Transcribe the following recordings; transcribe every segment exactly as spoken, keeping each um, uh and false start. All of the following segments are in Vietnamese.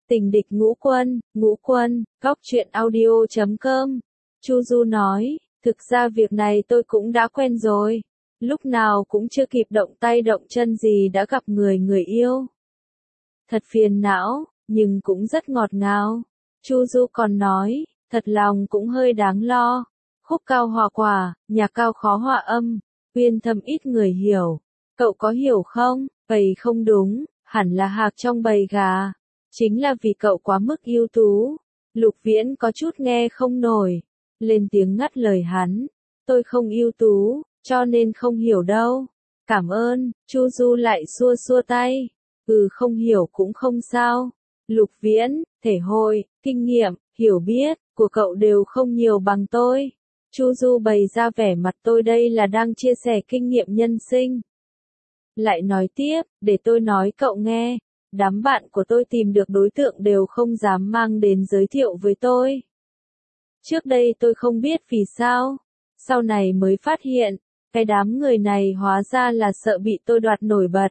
Tình địch ngũ quân, ngũ quân, góc truyện audio chấm com. Chu Du nói, thực ra việc này tôi cũng đã quen rồi. Lúc nào cũng chưa kịp động tay động chân gì đã gặp người người yêu. Thật phiền não, nhưng cũng rất ngọt ngào. Chu Du còn nói, thật lòng cũng hơi đáng lo. Khúc cao hòa quả, nhạc cao khó hòa âm, uyên thâm ít người hiểu. Cậu có hiểu không? Vậy không đúng, hẳn là hạc trong bầy gà. Chính là vì cậu quá mức ưu tú. Lục Viễn có chút nghe không nổi. Lên tiếng ngắt lời hắn. Tôi không ưu tú, cho nên không hiểu đâu. Cảm ơn, Chu Du lại xua xua tay. Ừ, không hiểu cũng không sao. Lục Viễn, thể hội, kinh nghiệm, hiểu biết của cậu đều không nhiều bằng tôi. Chu Du bày ra vẻ mặt tôi đây là đang chia sẻ kinh nghiệm nhân sinh. Lại nói tiếp, để tôi nói cậu nghe. Đám bạn của tôi tìm được đối tượng đều không dám mang đến giới thiệu với tôi. Trước đây tôi không biết vì sao. Sau này mới phát hiện, cái đám người này hóa ra là sợ bị tôi đoạt nổi bật.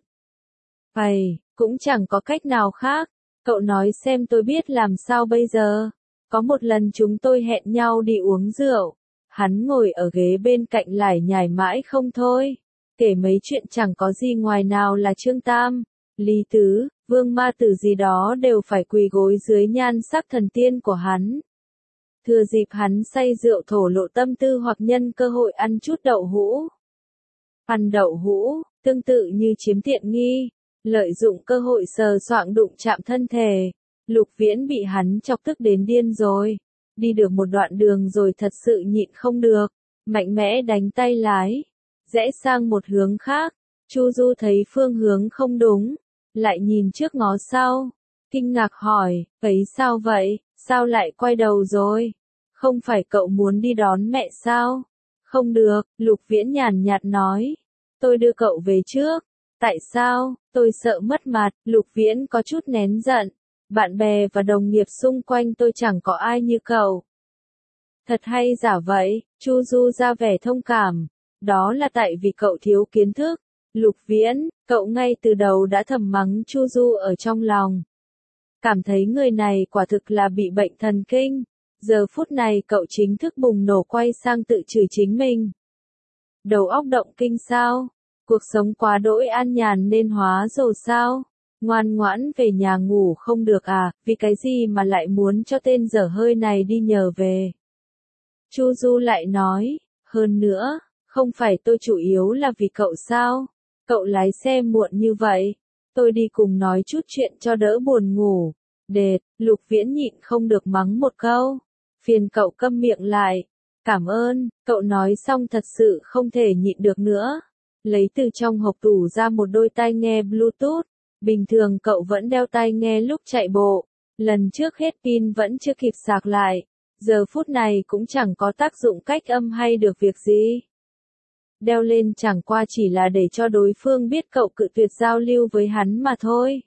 Vậy, cũng chẳng có cách nào khác. Cậu nói xem tôi biết làm sao bây giờ. Có một lần chúng tôi hẹn nhau đi uống rượu. Hắn ngồi ở ghế bên cạnh lải nhải mãi không thôi. Kể mấy chuyện chẳng có gì ngoài nào là Trương Tam, Lý Tứ, Vương Ma Tử gì đó đều phải quỳ gối dưới nhan sắc thần tiên của hắn. Thừa dịp hắn say rượu thổ lộ tâm tư hoặc nhân cơ hội ăn chút đậu hũ. Ăn đậu hũ, tương tự như chiếm tiện nghi, lợi dụng cơ hội sờ soạng đụng chạm thân thể. Lục Viễn bị hắn chọc tức đến điên rồi. Đi được một đoạn đường rồi thật sự nhịn không được, mạnh mẽ đánh tay lái, rẽ sang một hướng khác. Chu Du thấy phương hướng không đúng, lại nhìn trước ngó sau, kinh ngạc hỏi, ấy sao vậy, sao lại quay đầu rồi? Không phải cậu muốn đi đón mẹ sao? Không được, Lục Viễn nhàn nhạt nói, tôi đưa cậu về trước. Tại sao? Tôi sợ mất mặt. Lục Viễn có chút nén giận. Bạn bè và đồng nghiệp xung quanh tôi chẳng có ai như cậu. Thật hay giả vậy? Chu Du ra vẻ thông cảm. Đó là tại vì cậu thiếu kiến thức. Lục Viễn, cậu ngay từ đầu đã thầm mắng Chu Du ở trong lòng. Cảm thấy người này quả thực là bị bệnh thần kinh. Giờ phút này cậu chính thức bùng nổ quay sang tự chửi chính mình. Đầu óc động kinh sao? Cuộc sống quá đỗi an nhàn nên hóa rồ sao? Ngoan ngoãn về nhà ngủ không được à, vì cái gì mà lại muốn cho tên dở hơi này đi nhờ về? Chu Du lại nói, hơn nữa, không phải tôi chủ yếu là vì cậu sao? Cậu lái xe muộn như vậy, tôi đi cùng nói chút chuyện cho đỡ buồn ngủ. Đệt, Lục Viễn nhịn không được mắng một câu. Phiền cậu câm miệng lại. Cảm ơn, cậu nói xong thật sự không thể nhịn được nữa. Lấy từ trong hộp tủ ra một đôi tai nghe Bluetooth. Bình thường cậu vẫn đeo tai nghe lúc chạy bộ. Lần trước hết pin vẫn chưa kịp sạc lại. Giờ phút này cũng chẳng có tác dụng cách âm hay được việc gì. Đeo lên chẳng qua chỉ là để cho đối phương biết cậu cự tuyệt giao lưu với hắn mà thôi.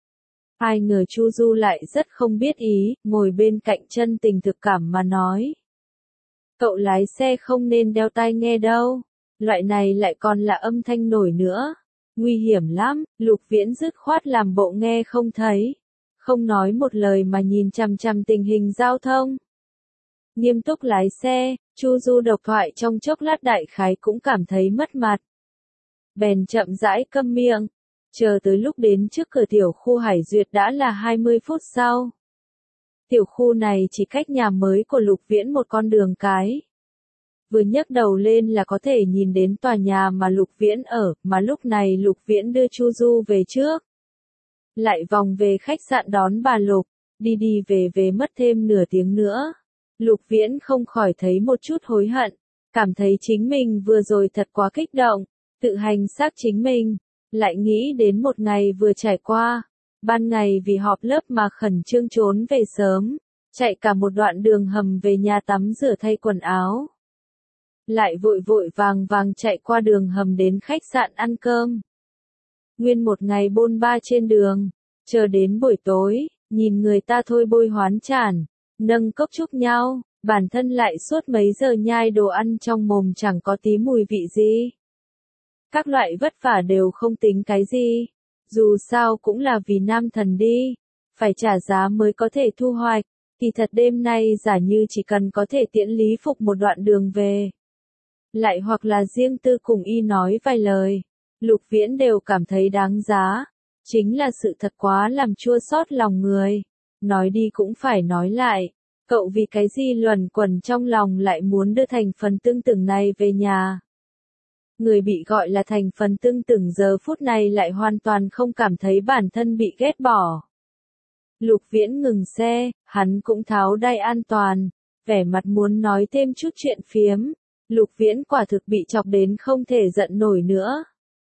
Ai ngờ Chu Du lại rất không biết ý, ngồi bên cạnh chân tình thực cảm mà nói. Cậu lái xe không nên đeo tai nghe đâu. Loại này lại còn là âm thanh nổi nữa. Nguy hiểm lắm. Lục Viễn dứt khoát làm bộ nghe không thấy. Không nói một lời mà nhìn chằm chằm tình hình giao thông. Nghiêm túc lái xe, Chu Du độc thoại trong chốc lát đại khái cũng cảm thấy mất mặt. Bèn chậm rãi câm miệng. Chờ tới lúc đến trước cửa tiểu khu Hải Duyệt đã là hai mươi phút sau. Tiểu khu này chỉ cách nhà mới của Lục Viễn một con đường cái. Vừa nhấc đầu lên là có thể nhìn đến tòa nhà mà Lục Viễn ở, mà lúc này Lục Viễn đưa Chu Du về trước. Lại vòng về khách sạn đón bà Lục, đi đi về về mất thêm nửa tiếng nữa. Lục Viễn không khỏi thấy một chút hối hận, cảm thấy chính mình vừa rồi thật quá kích động, tự hành xác chính mình, lại nghĩ đến một ngày vừa trải qua. Ban ngày vì họp lớp mà khẩn trương trốn về sớm, chạy cả một đoạn đường hầm về nhà tắm rửa thay quần áo. Lại vội vội vàng vàng chạy qua đường hầm đến khách sạn ăn cơm. Nguyên một ngày bôn ba trên đường, chờ đến buổi tối, nhìn người ta thôi bôi hoán chản, nâng cốc chúc nhau, bản thân lại suốt mấy giờ nhai đồ ăn trong mồm chẳng có tí mùi vị gì. Các loại vất vả đều không tính cái gì, dù sao cũng là vì nam thần đi, phải trả giá mới có thể thu hoạch. Kỳ thật đêm nay giả như chỉ cần có thể tiễn Lý Phục một đoạn đường về. Lại hoặc là riêng tư cùng y nói vài lời. Lục Viễn đều cảm thấy đáng giá. Chính là sự thật quá làm chua xót lòng người. Nói đi cũng phải nói lại. Cậu vì cái gì luẩn quẩn trong lòng lại muốn đưa thành phần tương tưởng này về nhà. Người bị gọi là thành phần tương tưởng giờ phút này lại hoàn toàn không cảm thấy bản thân bị ghét bỏ. Lục Viễn ngừng xe, hắn cũng tháo đai an toàn, vẻ mặt muốn nói thêm chút chuyện phiếm. Lục Viễn quả thực bị chọc đến không thể giận nổi nữa.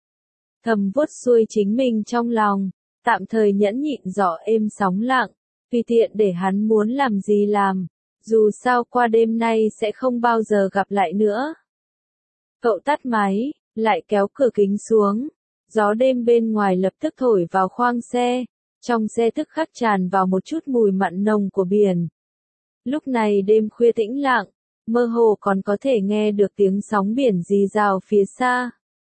Thầm vuốt xuôi chính mình trong lòng, tạm thời nhẫn nhịn gió êm sóng lặng, tùy tiện để hắn muốn làm gì làm, dù sao qua đêm nay sẽ không bao giờ gặp lại nữa. Cậu tắt máy, lại kéo cửa kính xuống, gió đêm bên ngoài lập tức thổi vào khoang xe, trong xe tức khắc tràn vào một chút mùi mặn nồng của biển. Lúc này đêm khuya tĩnh lặng, mơ hồ còn có thể nghe được tiếng sóng biển rì rào phía xa.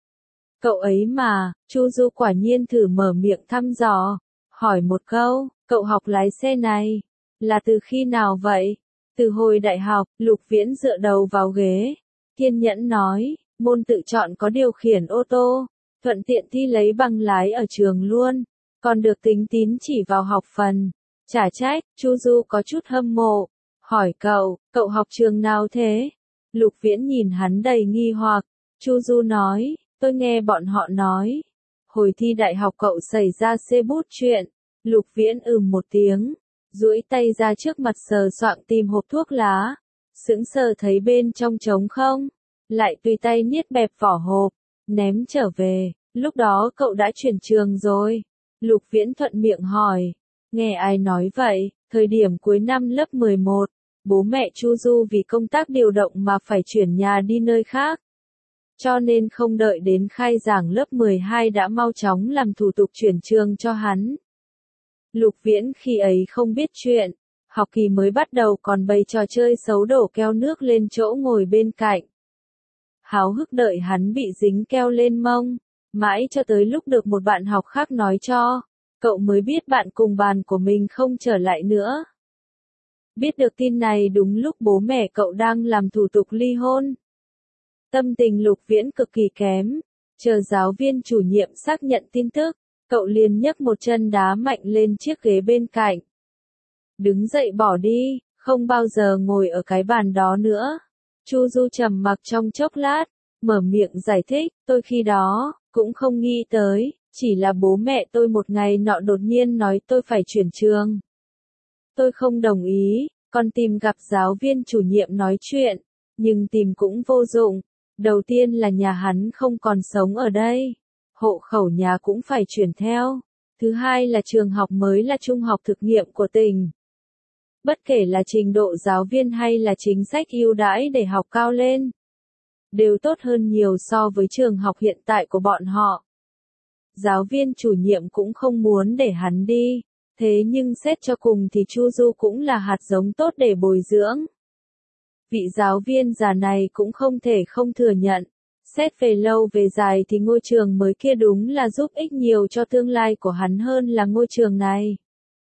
Cậu ấy mà, Chu Du quả nhiên thử mở miệng thăm dò, hỏi một câu, cậu học lái xe này, là từ khi nào vậy? Từ hồi đại học, Lục Viễn dựa đầu vào ghế, kiên nhẫn nói, môn tự chọn có điều khiển ô tô, thuận tiện thi lấy bằng lái ở trường luôn, còn được tính tín chỉ vào học phần. Chả trách, Chu Du có chút hâm mộ, hỏi cậu, cậu học trường nào thế? Lục Viễn nhìn hắn đầy nghi hoặc, Chu Du nói, tôi nghe bọn họ nói, hồi thi đại học cậu xảy ra xê bút chuyện. Lục Viễn ừm một tiếng, duỗi tay ra trước mặt sờ soạng tìm hộp thuốc lá, sững sờ thấy bên trong trống không, lại tùy tay niết bẹp vỏ hộp, ném trở về. Lúc đó cậu đã chuyển trường rồi? Lục Viễn thuận miệng hỏi. Nghe ai nói vậy? Thời điểm cuối năm lớp mười một, bố mẹ Chu Du vì công tác điều động mà phải chuyển nhà đi nơi khác. Cho nên không đợi đến khai giảng lớp mười hai đã mau chóng làm thủ tục chuyển trường cho hắn. Lục Viễn khi ấy không biết chuyện, học kỳ mới bắt đầu còn bày trò chơi xấu đổ keo nước lên chỗ ngồi bên cạnh. Háo hức đợi hắn bị dính keo lên mông, mãi cho tới lúc được một bạn học khác nói cho, cậu mới biết bạn cùng bàn của mình không trở lại nữa. Biết được tin này đúng lúc bố mẹ cậu đang làm thủ tục ly hôn. Tâm tình Lục Viễn cực kỳ kém, chờ giáo viên chủ nhiệm xác nhận tin tức, cậu liền nhấc một chân đá mạnh lên chiếc ghế bên cạnh. Đứng dậy bỏ đi, không bao giờ ngồi ở cái bàn đó nữa. Chu Du trầm mặc trong chốc lát, mở miệng giải thích, tôi khi đó, cũng không nghĩ tới, chỉ là bố mẹ tôi một ngày nọ đột nhiên nói tôi phải chuyển trường. Tôi không đồng ý, còn tìm gặp giáo viên chủ nhiệm nói chuyện, nhưng tìm cũng vô dụng. Đầu tiên là nhà hắn không còn sống ở đây, hộ khẩu nhà cũng phải chuyển theo. Thứ hai là trường học mới là trung học thực nghiệm của tỉnh. Bất kể là trình độ giáo viên hay là chính sách ưu đãi để học cao lên, đều tốt hơn nhiều so với trường học hiện tại của bọn họ. Giáo viên chủ nhiệm cũng không muốn để hắn đi, thế nhưng xét cho cùng thì Chu Du cũng là hạt giống tốt để bồi dưỡng. Vị giáo viên già này cũng không thể không thừa nhận, xét về lâu về dài thì ngôi trường mới kia đúng là giúp ích nhiều cho tương lai của hắn hơn là ngôi trường này.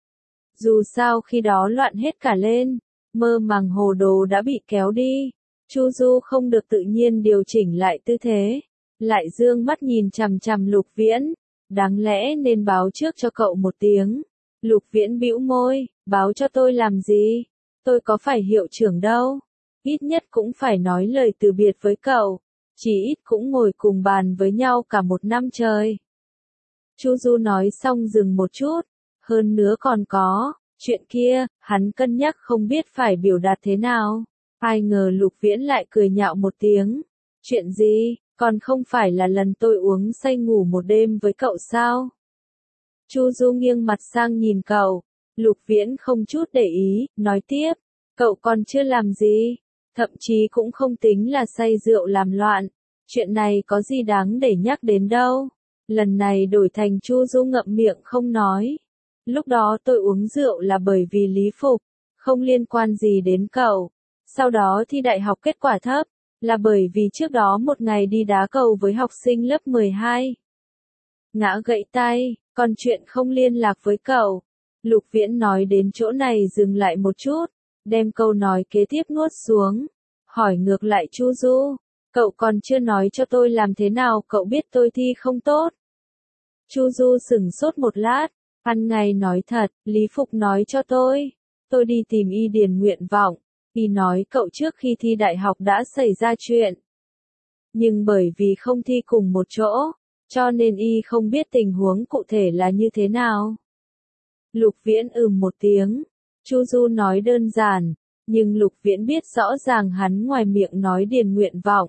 Dù sao khi đó loạn hết cả lên, mơ màng hồ đồ đã bị kéo đi, Chu Du không được tự nhiên điều chỉnh lại tư thế, lại dương mắt nhìn chằm chằm Lục Viễn, đáng lẽ nên báo trước cho cậu một tiếng. Lục Viễn bĩu môi, báo cho tôi làm gì, tôi có phải hiệu trưởng đâu, ít nhất cũng phải nói lời từ biệt với cậu, chỉ ít cũng ngồi cùng bàn với nhau cả một năm trời. Chu Du nói xong dừng một chút, hơn nữa còn có, chuyện kia, hắn cân nhắc không biết phải biểu đạt thế nào. Ai ngờ Lục Viễn lại cười nhạo một tiếng. Chuyện gì, còn không phải là lần tôi uống say ngủ một đêm với cậu sao? Chu Du nghiêng mặt sang nhìn cậu. Lục Viễn không chút để ý, nói tiếp. Cậu còn chưa làm gì, thậm chí cũng không tính là say rượu làm loạn. Chuyện này có gì đáng để nhắc đến đâu. Lần này đổi thành Chu Du ngậm miệng không nói. Lúc đó tôi uống rượu là bởi vì Lý Phục, không liên quan gì đến cậu. Sau đó thi đại học kết quả thấp, là bởi vì trước đó một ngày đi đá cầu với học sinh lớp mười hai. Ngã gãy tay, còn chuyện không liên lạc với cậu. Lục Viễn nói đến chỗ này dừng lại một chút, đem câu nói kế tiếp nuốt xuống, hỏi ngược lại Chu Du, cậu còn chưa nói cho tôi làm thế nào cậu biết tôi thi không tốt. Chu Du sửng sốt một lát, ăn ngay nói thật, Lý Phục nói cho tôi, tôi đi tìm y điền nguyện vọng, y nói cậu trước khi thi đại học đã xảy ra chuyện. Nhưng bởi vì không thi cùng một chỗ, cho nên y không biết tình huống cụ thể là như thế nào. Lục Viễn ừm một tiếng, Chu Du nói đơn giản, nhưng Lục Viễn biết rõ ràng hắn ngoài miệng nói điền nguyện vọng.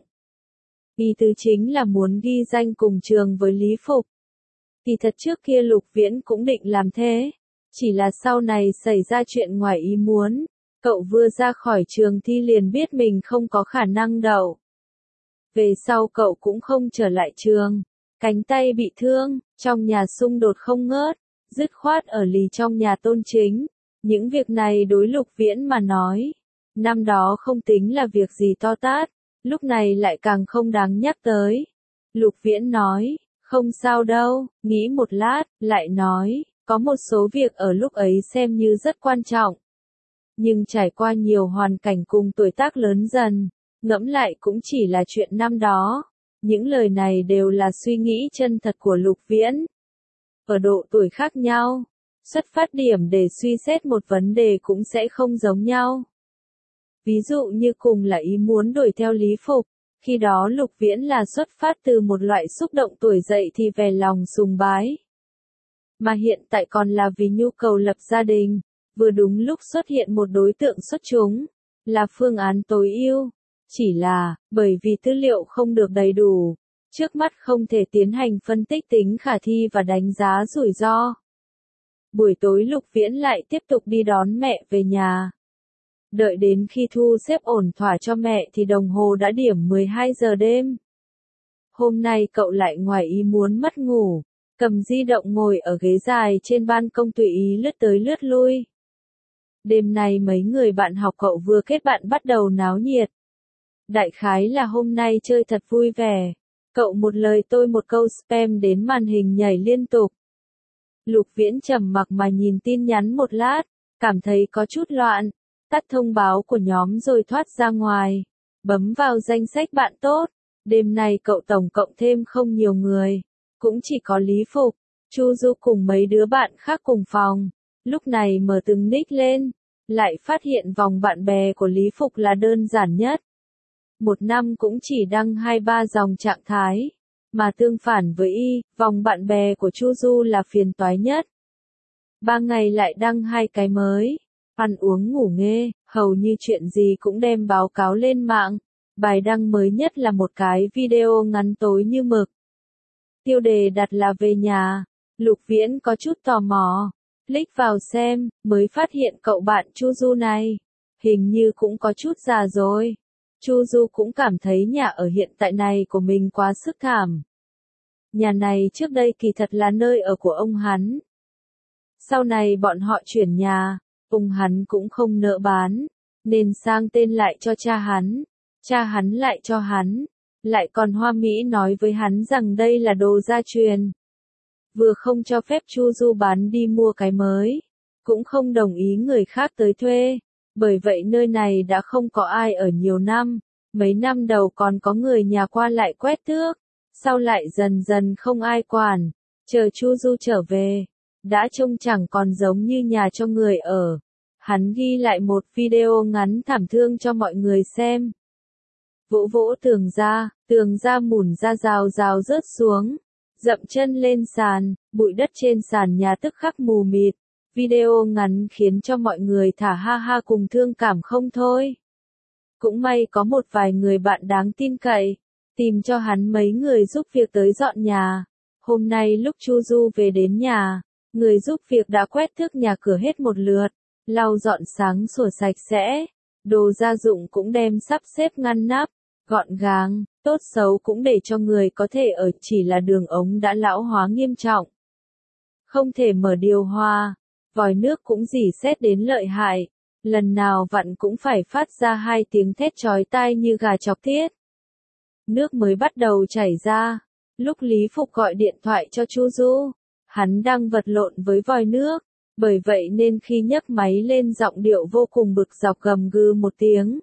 Y tứ chính là muốn ghi danh cùng trường với Lý Phục. Kỳ thật trước kia Lục Viễn cũng định làm thế, chỉ là sau này xảy ra chuyện ngoài ý muốn, cậu vừa ra khỏi trường thi liền biết mình không có khả năng đậu. Về sau cậu cũng không trở lại trường, cánh tay bị thương, trong nhà xung đột không ngớt, dứt khoát ở lì trong nhà tôn chính. Những việc này đối Lục Viễn mà nói, năm đó không tính là việc gì to tát, lúc này lại càng không đáng nhắc tới. Lục Viễn nói, không sao đâu, nghĩ một lát, lại nói, có một số việc ở lúc ấy xem như rất quan trọng. Nhưng trải qua nhiều hoàn cảnh cùng tuổi tác lớn dần, ngẫm lại cũng chỉ là chuyện năm đó. Những lời này đều là suy nghĩ chân thật của Lục Viễn. Ở độ tuổi khác nhau, xuất phát điểm để suy xét một vấn đề cũng sẽ không giống nhau. Ví dụ như cùng là ý muốn đuổi theo Lý Phục, khi đó Lục Viễn là xuất phát từ một loại xúc động tuổi dậy thì về lòng sùng bái. Mà hiện tại còn là vì nhu cầu lập gia đình, vừa đúng lúc xuất hiện một đối tượng xuất chúng, là phương án tối ưu. Chỉ là, bởi vì tư liệu không được đầy đủ, trước mắt không thể tiến hành phân tích tính khả thi và đánh giá rủi ro. Buổi tối Lục Viễn lại tiếp tục đi đón mẹ về nhà. Đợi đến khi thu xếp ổn thỏa cho mẹ thì đồng hồ đã điểm mười hai giờ đêm. Hôm nay cậu lại ngoài ý muốn mất ngủ, cầm di động ngồi ở ghế dài trên ban công tùy ý lướt tới lướt lui. Đêm nay mấy người bạn học cậu vừa kết bạn bắt đầu náo nhiệt. Đại khái là hôm nay chơi thật vui vẻ. Cậu một lời tôi một câu spam đến màn hình nhảy liên tục. Lục Viễn trầm mặc mà nhìn tin nhắn một lát, cảm thấy có chút loạn, tắt thông báo của nhóm rồi thoát ra ngoài, bấm vào danh sách bạn tốt. Đêm nay cậu tổng cộng thêm không nhiều người, cũng chỉ có Lý Phục, Chu Du cùng mấy đứa bạn khác cùng phòng. Lúc này mở từng nick lên, lại phát hiện vòng bạn bè của Lý Phục là đơn giản nhất. Một năm cũng chỉ đăng hai ba dòng trạng thái, mà tương phản với y, vòng bạn bè của Chu Du là phiền toái nhất. Ba ngày lại đăng hai cái mới, ăn uống ngủ nghê, hầu như chuyện gì cũng đem báo cáo lên mạng. Bài đăng mới nhất là một cái video ngắn tối như mực. Tiêu đề đặt là về nhà. Lục Viễn có chút tò mò, click vào xem, mới phát hiện cậu bạn Chu Du này, hình như cũng có chút già rồi. Chu Du cũng cảm thấy nhà ở hiện tại này của mình quá sức thảm. Nhà này trước đây kỳ thật là nơi ở của ông hắn. Sau này bọn họ chuyển nhà, ông hắn cũng không nỡ bán, nên sang tên lại cho cha hắn. Cha hắn lại cho hắn, lại còn hoa mỹ nói với hắn rằng đây là đồ gia truyền. Vừa không cho phép Chu Du bán đi mua cái mới, cũng không đồng ý người khác tới thuê. Bởi vậy nơi này đã không có ai ở nhiều năm, mấy năm đầu còn có người nhà qua lại quét tước, sau lại dần dần không ai quản, chờ Chu Du trở về, đã trông chẳng còn giống như nhà cho người ở. Hắn ghi lại một video ngắn thảm thương cho mọi người xem. Vỗ vỗ tường ra, tường ra mủn ra rào rào rớt xuống, dậm chân lên sàn, bụi đất trên sàn nhà tức khắc mù mịt. Video ngắn khiến cho mọi người thả ha ha cùng thương cảm không thôi. Cũng may có một vài người bạn đáng tin cậy, tìm cho hắn mấy người giúp việc tới dọn nhà. Hôm nay lúc Chu Du về đến nhà, người giúp việc đã quét tước nhà cửa hết một lượt, lau dọn sáng sủa sạch sẽ, đồ gia dụng cũng đem sắp xếp ngăn nắp, gọn gàng, tốt xấu cũng để cho người có thể ở, chỉ là đường ống đã lão hóa nghiêm trọng. Không thể mở điều hòa. Vòi nước cũng rỉ sét đến lợi hại, lần nào vặn cũng phải phát ra hai tiếng thét chói tai như gà chọc tiết. Nước mới bắt đầu chảy ra, lúc Lý Phục gọi điện thoại cho Chu Du, hắn đang vật lộn với vòi nước, Bởi vậy nên khi nhấc máy lên giọng điệu vô cùng bực dọc gầm gừ một tiếng.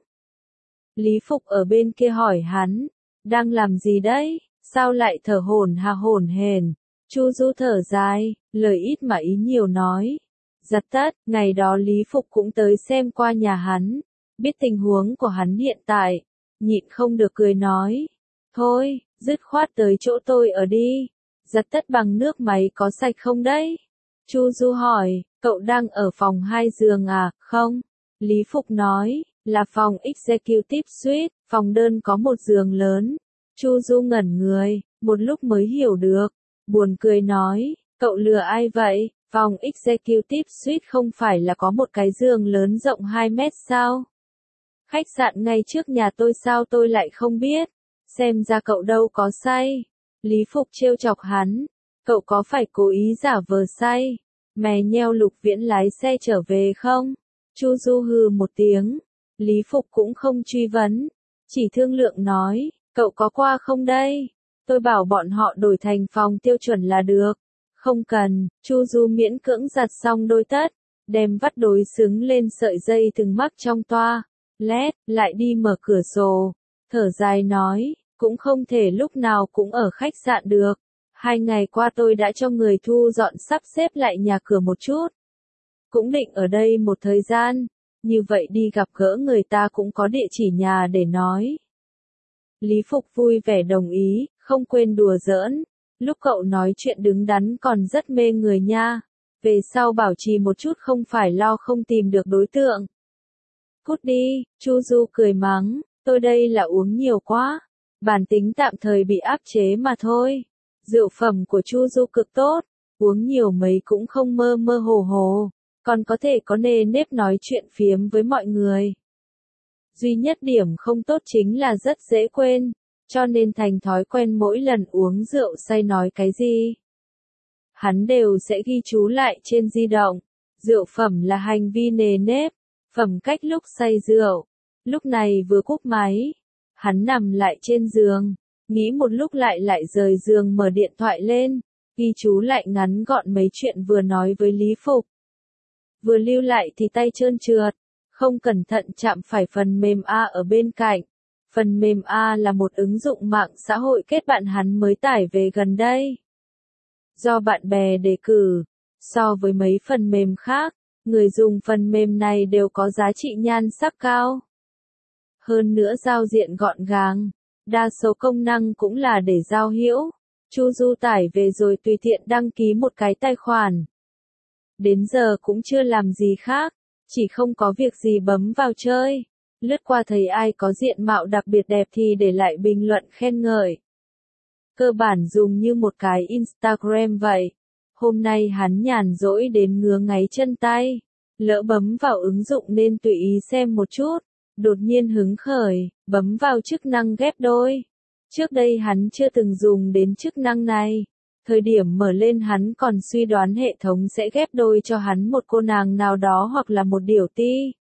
Lý Phục ở bên kia hỏi hắn, đang làm gì đấy, sao lại thở hổn hà hổn hển? Chu Du thở dài, lời ít mà ý nhiều nói. Giật tất, ngày đó Lý Phục cũng tới xem qua nhà hắn, biết tình huống của hắn hiện tại, nhịn không được cười nói. Thôi, dứt khoát tới chỗ tôi ở đi. Giật tất bằng nước máy có sạch không đấy? Chu Du hỏi, cậu đang ở phòng hai giường à, không? Lý Phục nói, là phòng Executive Suite, phòng đơn có một giường lớn. Chu Du ngẩn người, một lúc mới hiểu được, buồn cười nói, cậu lừa ai vậy? Phòng Executive Suite không phải là có một cái giường lớn rộng hai mét sao? Khách sạn ngay trước nhà tôi sao tôi lại không biết? Xem ra cậu đâu có say. Lý Phục trêu chọc hắn, cậu có phải cố ý giả vờ say, mè nheo Lục Viễn lái xe trở về không? Chu Du hừ một tiếng, Lý Phục cũng không truy vấn, chỉ thương lượng nói, cậu có qua không đây? Tôi bảo bọn họ đổi thành phòng tiêu chuẩn là được. Không cần, Chu Du miễn cưỡng giặt xong đôi tất, đem vắt đối xứng lên sợi dây từng mắc trong toa, lét, lại đi mở cửa sổ, thở dài nói, cũng không thể lúc nào cũng ở khách sạn được. Hai ngày qua tôi đã cho người thu dọn sắp xếp lại nhà cửa một chút. Cũng định ở đây một thời gian, như vậy đi gặp gỡ người ta cũng có địa chỉ nhà để nói. Lý Phục vui vẻ đồng ý, không quên đùa giỡn. Lúc cậu nói chuyện đứng đắn còn rất mê người nha. Về sau bảo trì một chút không phải lo không tìm được đối tượng. Cút đi, Chu Du cười mắng, tôi đây là uống nhiều quá. Bản tính tạm thời bị áp chế mà thôi. Rượu phẩm của Chu Du cực tốt, uống nhiều mấy cũng không mơ mơ hồ hồ, còn có thể có nề nếp nói chuyện phiếm với mọi người. Duy nhất điểm không tốt chính là rất dễ quên, cho nên thành thói quen mỗi lần uống rượu say nói cái gì. Hắn đều sẽ ghi chú lại trên di động. Rượu phẩm là hành vi nề nếp, phẩm cách lúc say rượu. Lúc này vừa cúp máy, hắn nằm lại trên giường, nghĩ một lúc lại lại rời giường mở điện thoại lên, ghi chú lại ngắn gọn mấy chuyện vừa nói với Lý Phục. Vừa lưu lại thì tay trơn trượt, không cẩn thận chạm phải phần mềm A ở bên cạnh. Phần mềm A là một ứng dụng mạng xã hội kết bạn hắn mới tải về gần đây. Do bạn bè đề cử, so với mấy phần mềm khác, người dùng phần mềm này đều có giá trị nhan sắc cao. Hơn nữa giao diện gọn gàng, đa số công năng cũng là để giao hữu. Chu Du tải về rồi tùy tiện đăng ký một cái tài khoản. Đến giờ cũng chưa làm gì khác, chỉ không có việc gì bấm vào chơi. Lướt qua thấy ai có diện mạo đặc biệt đẹp thì để lại bình luận khen ngợi. Cơ bản dùng như một cái Instagram vậy. Hôm nay hắn nhàn rỗi đến ngứa ngáy chân tay. Lỡ bấm vào ứng dụng nên tùy ý xem một chút. Đột nhiên hứng khởi, bấm vào chức năng ghép đôi. Trước đây hắn chưa từng dùng đến chức năng này. Thời điểm mở lên hắn còn suy đoán hệ thống sẽ ghép đôi cho hắn một cô nàng nào đó hoặc là một điểu ti.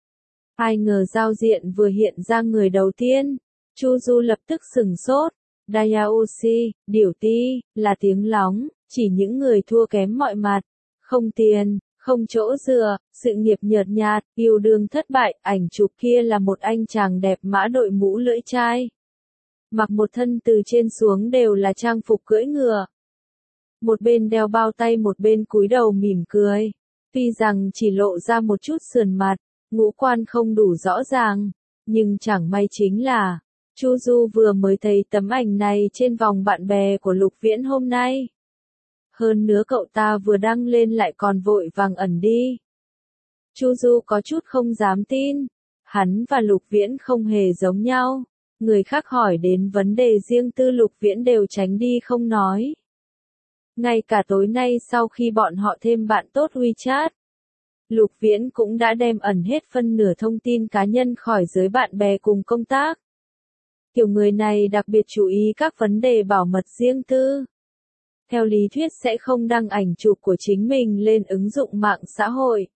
Ai ngờ giao diện vừa hiện ra người đầu tiên. Chu Du lập tức sửng sốt. Dayaoshi, điểu ti, là tiếng lóng, chỉ những người thua kém mọi mặt. Không tiền, không chỗ dựa, sự nghiệp nhợt nhạt, yêu đương thất bại. Ảnh chụp kia là một anh chàng đẹp mã đội mũ lưỡi chai. Mặc một thân từ trên xuống đều là trang phục cưỡi ngựa. Một bên đeo bao tay một bên cúi đầu mỉm cười. Tuy rằng chỉ lộ ra một chút sườn mặt, ngũ quan không đủ rõ ràng, nhưng chẳng may chính là, Chu Du vừa mới thấy tấm ảnh này trên vòng bạn bè của Lục Viễn hôm nay. Hơn nữa cậu ta vừa đăng lên lại còn vội vàng ẩn đi. Chu Du có chút không dám tin, hắn và Lục Viễn không hề giống nhau. Người khác hỏi đến vấn đề riêng tư Lục Viễn đều tránh đi không nói. Ngay cả tối nay sau khi bọn họ thêm bạn tốt WeChat, Lục Viễn cũng đã đem ẩn hết phân nửa thông tin cá nhân khỏi giới bạn bè cùng công tác. Kiểu người này đặc biệt chú ý các vấn đề bảo mật riêng tư. Theo lý thuyết sẽ không đăng ảnh chụp của chính mình lên ứng dụng mạng xã hội.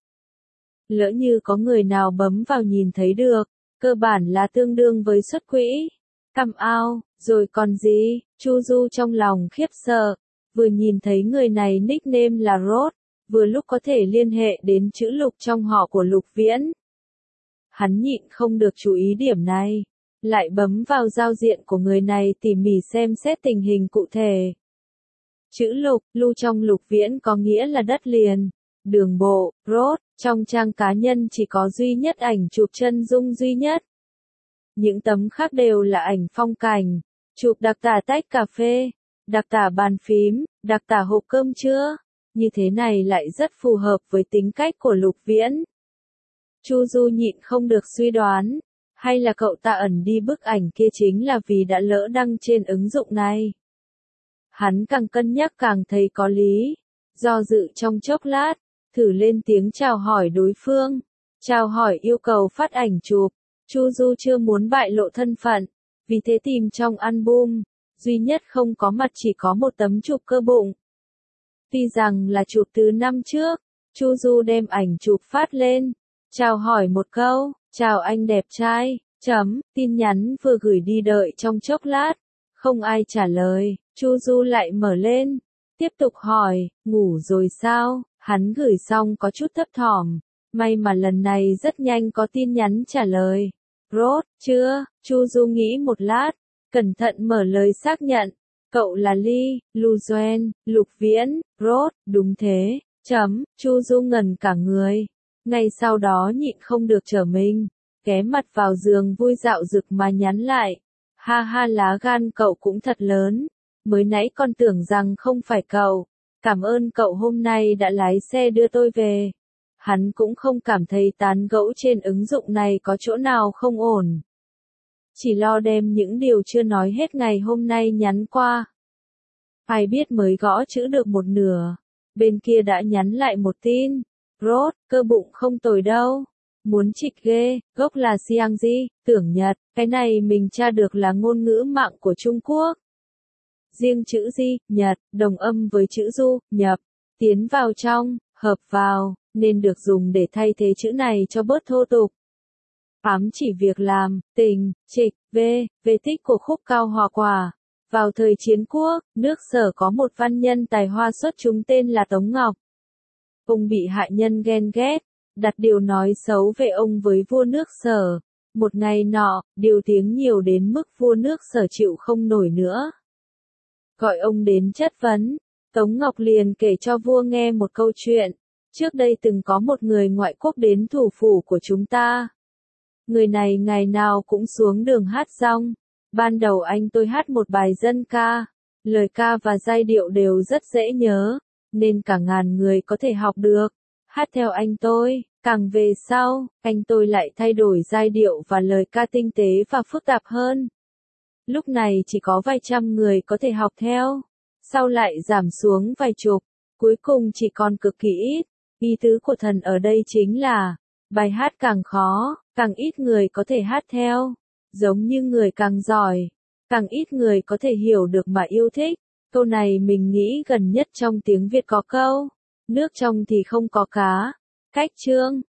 Lỡ như có người nào bấm vào nhìn thấy được, cơ bản là tương đương với xuất quỹ. Căm ao, rồi còn gì, Chu Du trong lòng khiếp sợ, vừa nhìn thấy người này nickname là Rốt, vừa lúc có thể liên hệ đến chữ Lục trong họ của Lục Viễn. Hắn nhịn không được chú ý điểm này, lại bấm vào giao diện của người này tỉ mỉ xem xét tình hình cụ thể. Chữ Lục, Lu trong Lục Viễn có nghĩa là đất liền, đường bộ, road, trong trang cá nhân chỉ có duy nhất ảnh chụp chân dung duy nhất. Những tấm khác đều là ảnh phong cảnh, chụp đặc tả tách cà phê, đặc tả bàn phím, đặc tả hộp cơm trưa. Như thế này lại rất phù hợp với tính cách của Lục Viễn. Chu Du nhịn không được suy đoán, hay là cậu ta ẩn đi bức ảnh kia chính là vì đã lỡ đăng trên ứng dụng này. Hắn càng cân nhắc càng thấy có lý, do dự trong chốc lát, thử lên tiếng chào hỏi đối phương, chào hỏi yêu cầu phát ảnh chụp. Chu Du chưa muốn bại lộ thân phận, vì thế tìm trong album, duy nhất không có mặt chỉ có một tấm chụp cơ bụng. Tuy rằng là chụp từ năm trước, Chu Du đem ảnh chụp phát lên, chào hỏi một câu, chào anh đẹp trai, chấm, tin nhắn vừa gửi đi đợi trong chốc lát, không ai trả lời, Chu Du lại mở lên, tiếp tục hỏi, ngủ rồi sao, hắn gửi xong có chút thấp thỏm, may mà lần này rất nhanh có tin nhắn trả lời, rốt, chưa, Chu Du nghĩ một lát, cẩn thận mở lời xác nhận. Cậu là Ly, Lu Duyen, Lục Viễn, rốt, đúng thế, chấm, Chu Du ngẩn cả người. Ngay sau đó nhịn không được trở mình, ghé mặt vào giường vui dạo dực mà nhắn lại. Ha ha lá gan cậu cũng thật lớn, mới nãy con tưởng rằng không phải cậu. Cảm ơn cậu hôm nay đã lái xe đưa tôi về. Hắn cũng không cảm thấy tán gẫu trên ứng dụng này có chỗ nào không ổn. Chỉ lo đem những điều chưa nói hết ngày hôm nay nhắn qua. Ai biết mới gõ chữ được một nửa, bên kia đã nhắn lại một tin. Rốt, cơ bụng không tồi đâu. Muốn trịch ghê, gốc là Xiangji, tưởng Nhật, cái này mình tra được là ngôn ngữ mạng của Trung Quốc. Riêng chữ Di, Nhật, đồng âm với chữ Du, nhập, tiến vào trong, hợp vào, nên được dùng để thay thế chữ này cho bớt thô tục. Ám chỉ việc làm, tình, trịch, về, về tích của khúc cao hòa quả. Vào thời chiến quốc, nước Sở có một văn nhân tài hoa xuất chúng tên là Tống Ngọc. Ông bị hạ nhân ghen ghét, đặt điều nói xấu về ông với vua nước Sở. Một ngày nọ, điều tiếng nhiều đến mức vua nước Sở chịu không nổi nữa. Gọi ông đến chất vấn, Tống Ngọc liền kể cho vua nghe một câu chuyện. Trước đây từng có một người ngoại quốc đến thủ phủ của chúng ta. Người này ngày nào cũng xuống đường hát rong. Ban đầu anh tôi hát một bài dân ca, lời ca và giai điệu đều rất dễ nhớ, nên cả ngàn người có thể học được. Hát theo anh tôi, càng về sau, anh tôi lại thay đổi giai điệu và lời ca tinh tế và phức tạp hơn. Lúc này chỉ có vài trăm người có thể học theo, sau lại giảm xuống vài chục, cuối cùng chỉ còn cực kỳ ít. Ý tứ của thần ở đây chính là, bài hát càng khó, càng ít người có thể hát theo. Giống như người càng giỏi, càng ít người có thể hiểu được mà yêu thích. Câu này mình nghĩ gần nhất trong tiếng Việt có câu, nước trong thì không có cá. Cách chương,